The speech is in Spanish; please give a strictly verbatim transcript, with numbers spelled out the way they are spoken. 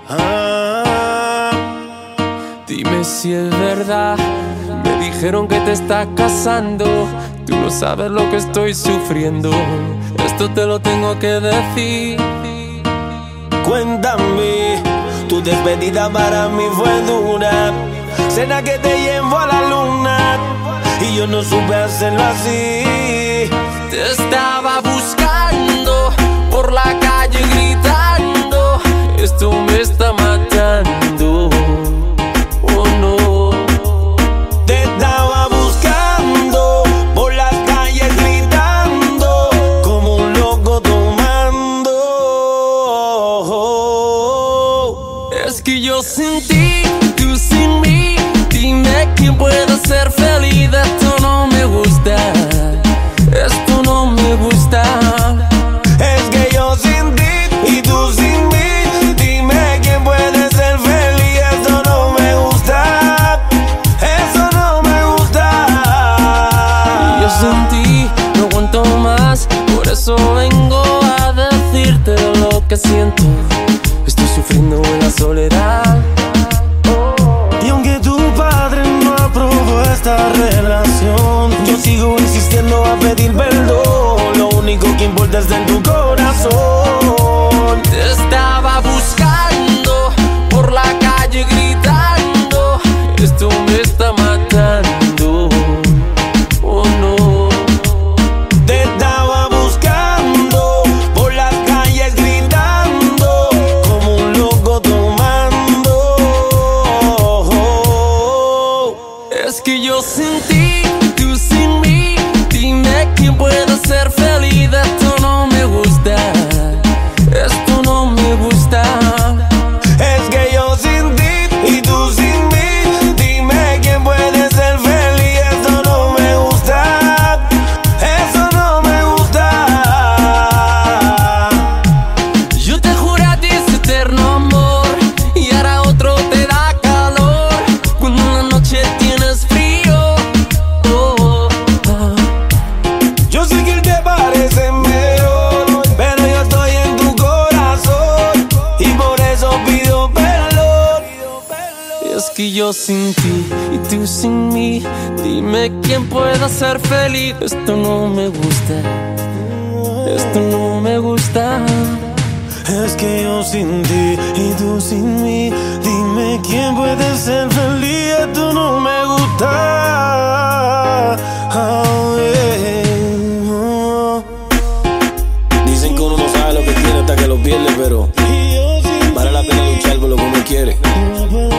Ah, Dime si es verdad, me dijeron que te estás casando. Tú no sabes lo que estoy sufriendo, esto te lo tengo que decir. cuéntame, tu despedida para mí fue dura. Cena que te llevo a la luna y yo no supe hacerlo así. Te estaba buscando por la calle gritando, esto me está matando. Oh no. Te estaba buscando por las calles gritando como un loco tomando. Es que yo sin ti, tú sin mí, dime quién puede ser feliz. Esto no me gusta, esto no me gusta. Es que yo sin ti y tú sin mí, dime quién puede ser feliz. Eso no me gusta, eso no me gusta. Y yo sin ti no aguanto más, por eso vengo a decirte lo que siento. Estoy sufriendo en la soledad. Y aunque tu padre no aprobó esta relación, yo sigo insistiendo a pedir perdón. Lo único que importa es en tu corazón. Te estaba buscando por la calle gritando, esto me está matando. Oh no. Te estaba buscando por las calles gritando como un loco tomando. Es que yo sin ti, tú sin mí, dime quién puede ser feliz. Esto no me gusta, esto no me gusta. Es que yo sin ti y tú sin mí, dime quién puede ser feliz. Eso no me gusta, eso no me gusta. Yo te juré a ti ese eterno amor y ahora otro te da calor cuando en la noche tienes frío. Oh, oh. Yo sé que él te parece mejor, pero yo estoy en tu corazón y por eso pido perdón. Es que yo sin ti y tú sin mí, dime quién pueda ser feliz. Esto no me gusta, esto no me gusta. Es que yo sin ti y tú sin mí, dime quién puede ser feliz. Esto no me gusta. Oh, yeah. Oh. Dicen que uno no sabe lo que tiene hasta que lo pierde, pero vale la pena luchar por lo que uno quiere.